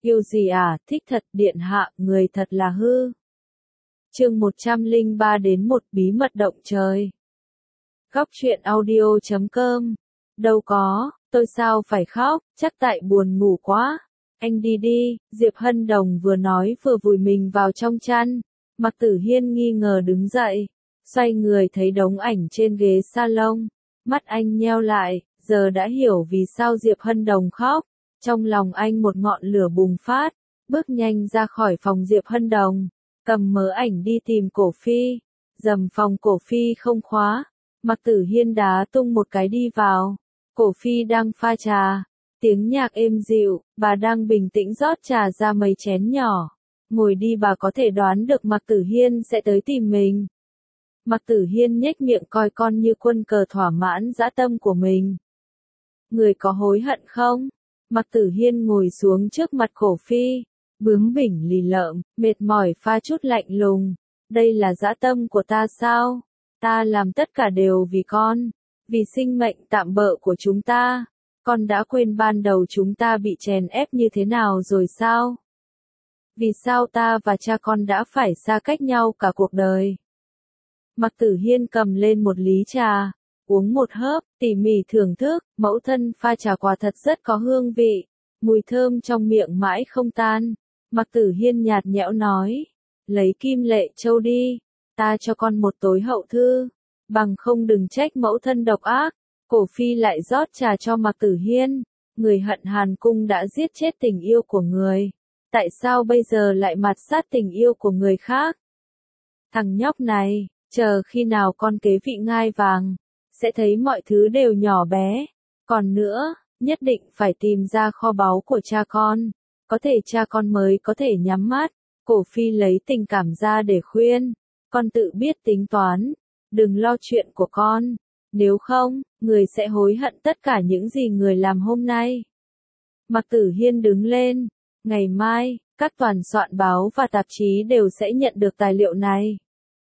Yêu gì à, thích thật, điện hạ, người thật là hư. Chương 103 đến một bí mật động trời. Góc truyện audio.com. Đâu có, tôi sao phải khóc, chắc tại buồn ngủ quá. Anh đi đi, Diệp Hân Đồng vừa nói vừa vùi mình vào trong chăn. Mạc Tử Hiên nghi ngờ đứng dậy, xoay người thấy đống ảnh trên ghế salon. Mắt anh nheo lại, giờ đã hiểu vì sao Diệp Hân Đồng khóc. Trong lòng anh một ngọn lửa bùng phát, bước nhanh ra khỏi phòng Diệp Hân Đồng, cầm mớ ảnh đi tìm Cổ Phi. Rầm phòng Cổ Phi không khóa, Mạc Tử Hiên đá tung một cái đi vào. Cổ Phi đang pha trà, tiếng nhạc êm dịu, bà đang bình tĩnh rót trà ra mấy chén nhỏ. Ngồi đi, bà có thể đoán được Mạc Tử Hiên sẽ tới tìm mình. Mạc Tử Hiên nhếch miệng coi con như quân cờ thỏa mãn dã tâm của mình. Người có hối hận không? Mạc Tử Hiên ngồi xuống trước mặt Cổ Phi, bướng bỉnh lì lợm, mệt mỏi pha chút lạnh lùng. Đây là dã tâm của ta sao? Ta làm tất cả đều vì con, vì sinh mệnh tạm bợ của chúng ta. Con đã quên ban đầu chúng ta bị chèn ép như thế nào rồi sao? Vì sao ta và cha con đã phải xa cách nhau cả cuộc đời? Mạc Tử Hiên cầm lên một ly trà, uống một hớp, tỉ mỉ thưởng thức. Mẫu thân pha trà quả thật rất có hương vị, mùi thơm trong miệng mãi không tan. Mạc Tử Hiên nhạt nhẽo nói, lấy Kim Lệ Châu đi, ta cho con một tối hậu thư, bằng không đừng trách mẫu thân độc ác. Cổ Phi lại rót trà cho Mạc Tử Hiên, người hận Hàn Cung đã giết chết tình yêu của người, tại sao bây giờ lại mạt sát tình yêu của người khác? Thằng nhóc này, chờ khi nào con kế vị ngai vàng, sẽ thấy mọi thứ đều nhỏ bé. Còn nữa, nhất định phải tìm ra kho báu của cha con, có thể cha con mới có thể nhắm mắt. Cổ Phi lấy tình cảm ra để khuyên, con tự biết tính toán, đừng lo chuyện của con, nếu không, người sẽ hối hận tất cả những gì người làm hôm nay. Mạc Tử Hiên đứng lên, ngày mai, các tòa soạn báo và tạp chí đều sẽ nhận được tài liệu này.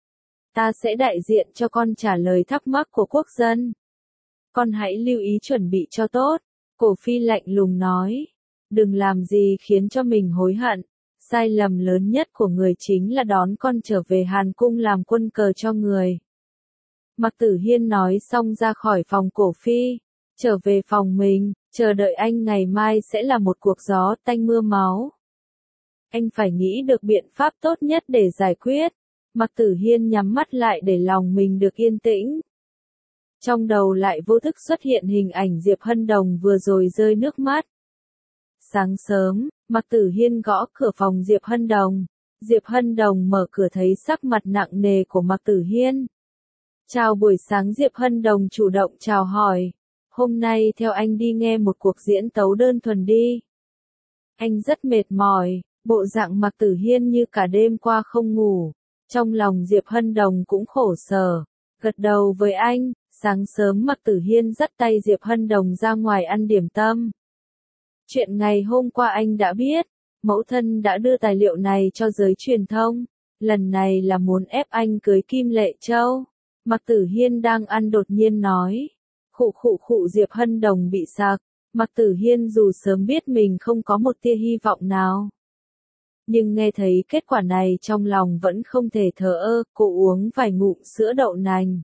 Ta sẽ đại diện cho con trả lời thắc mắc của quốc dân. Con hãy lưu ý chuẩn bị cho tốt. Cổ Phi lạnh lùng nói, đừng làm gì khiến cho mình hối hận. Sai lầm lớn nhất của người chính là đón con trở về Hàn Cung làm quân cờ cho người. Mạc Tử Hiên nói xong ra khỏi phòng Cổ Phi, trở về phòng mình, chờ đợi anh ngày mai sẽ là một cuộc gió tanh mưa máu. Anh phải nghĩ được biện pháp tốt nhất để giải quyết. Mạc Tử Hiên nhắm mắt lại để lòng mình được yên tĩnh. Trong đầu lại vô thức xuất hiện hình ảnh Diệp Hân Đồng vừa rồi rơi nước mắt. Sáng sớm, Mạc Tử Hiên gõ cửa phòng Diệp Hân Đồng. Diệp Hân Đồng mở cửa thấy sắc mặt nặng nề của Mạc Tử Hiên. Chào buổi sáng. Diệp Hân Đồng chủ động chào hỏi. Hôm nay theo anh đi nghe một cuộc diễn tấu đơn thuần đi. Anh rất mệt mỏi, bộ dạng Mạc Tử Hiên như cả đêm qua không ngủ. Trong lòng Diệp Hân Đồng cũng khổ sở, gật đầu với anh. Sáng sớm Mạc Tử Hiên dắt tay Diệp Hân Đồng ra ngoài ăn điểm tâm. Chuyện ngày hôm qua anh đã biết, mẫu thân đã đưa tài liệu này cho giới truyền thông, lần này là muốn ép anh cưới Kim Lệ Châu. Mạc Tử Hiên đang ăn đột nhiên nói, khụ khụ khụ. Diệp Hân Đồng bị sặc. Mạc Tử Hiên dù sớm biết mình không có một tia hy vọng nào, nhưng nghe thấy kết quả này trong lòng vẫn không thể thờ ơ. Cô uống vài ngụm sữa đậu nành.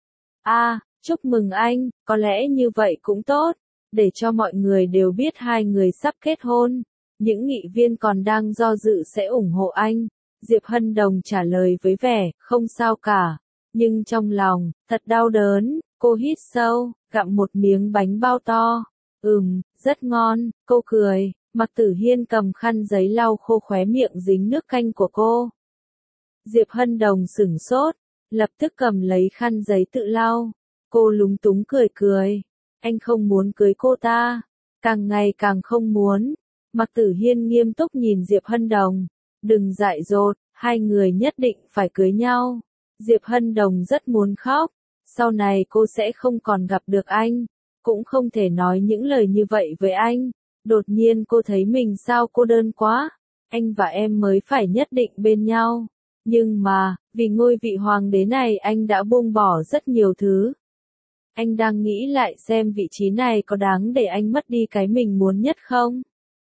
Chúc mừng anh, có lẽ như vậy cũng tốt, để cho mọi người đều biết hai người sắp kết hôn. Những nghị viên còn đang do dự sẽ ủng hộ anh. Diệp Hân Đồng trả lời với vẻ, không sao cả. Nhưng trong lòng, thật đau đớn. Cô hít sâu, gặm một miếng bánh bao to. Rất ngon, cô cười. Mạc Tử Hiên cầm khăn giấy lau khô khóe miệng dính nước canh của cô. Diệp Hân Đồng sửng sốt, lập tức cầm lấy khăn giấy tự lau. Cô lúng túng cười cười. Anh không muốn cưới cô ta. Càng ngày càng không muốn. Mạc Tử Hiên nghiêm túc nhìn Diệp Hân Đồng. Đừng dại dột, hai người nhất định phải cưới nhau. Diệp Hân Đồng rất muốn khóc. Sau này cô sẽ không còn gặp được anh. Cũng không thể nói những lời như vậy với anh. Đột nhiên cô thấy mình sao cô đơn quá. Anh và em mới phải nhất định bên nhau. Nhưng mà, vì ngôi vị hoàng đế này anh đã buông bỏ rất nhiều thứ. Anh đang nghĩ lại xem vị trí này có đáng để anh mất đi cái mình muốn nhất không?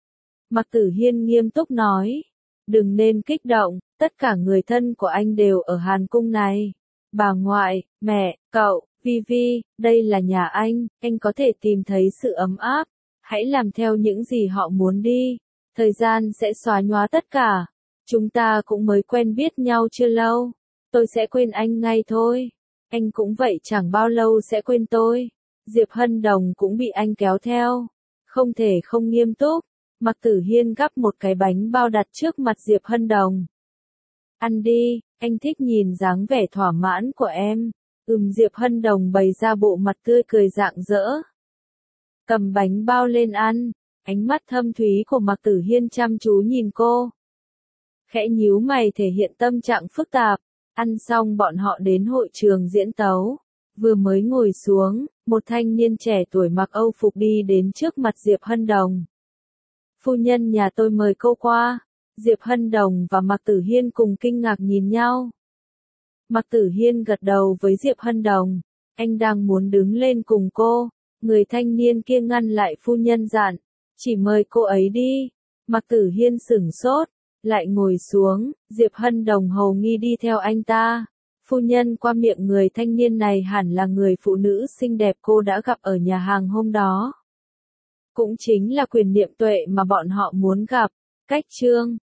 Mạc Tử Hiên nghiêm túc nói. Đừng nên kích động, tất cả người thân của anh đều ở Hàn Cung này. Bà ngoại, mẹ, cậu, Vi Vi, đây là nhà anh có thể tìm thấy sự ấm áp. Hãy làm theo những gì họ muốn đi. Thời gian sẽ xóa nhòa tất cả. Chúng ta cũng mới quen biết nhau chưa lâu. Tôi sẽ quên anh ngay thôi. Anh cũng vậy chẳng bao lâu sẽ quên tôi. Diệp Hân Đồng cũng bị anh kéo theo. Không thể không nghiêm túc. Mạc Tử Hiên gắp một cái bánh bao đặt trước mặt Diệp Hân Đồng. Ăn đi, anh thích nhìn dáng vẻ thỏa mãn của em. Diệp Hân Đồng bày ra bộ mặt tươi cười rạng rỡ. Cầm bánh bao lên ăn, ánh mắt thâm thúy của Mạc Tử Hiên chăm chú nhìn cô. Khẽ nhíu mày thể hiện tâm trạng phức tạp. Ăn xong bọn họ đến hội trường diễn tấu. Vừa mới ngồi xuống, một thanh niên trẻ tuổi mặc Âu phục đi đến trước mặt Diệp Hân Đồng. Phu nhân nhà tôi mời cô qua. Diệp Hân Đồng và Mạc Tử Hiên cùng kinh ngạc nhìn nhau. Mạc Tử Hiên gật đầu với Diệp Hân Đồng. Anh đang muốn đứng lên cùng cô. Người thanh niên kia ngăn lại phu nhân dặn. Chỉ mời cô ấy đi. Mạc Tử Hiên sửng sốt. Lại ngồi xuống. Diệp Hân Đồng hầu nghi đi theo anh ta. Phu nhân, qua miệng người thanh niên này hẳn là người phụ nữ xinh đẹp cô đã gặp ở nhà hàng hôm đó. Cũng chính là Quyền Niệm Tuệ mà bọn họ muốn gặp. Cách chương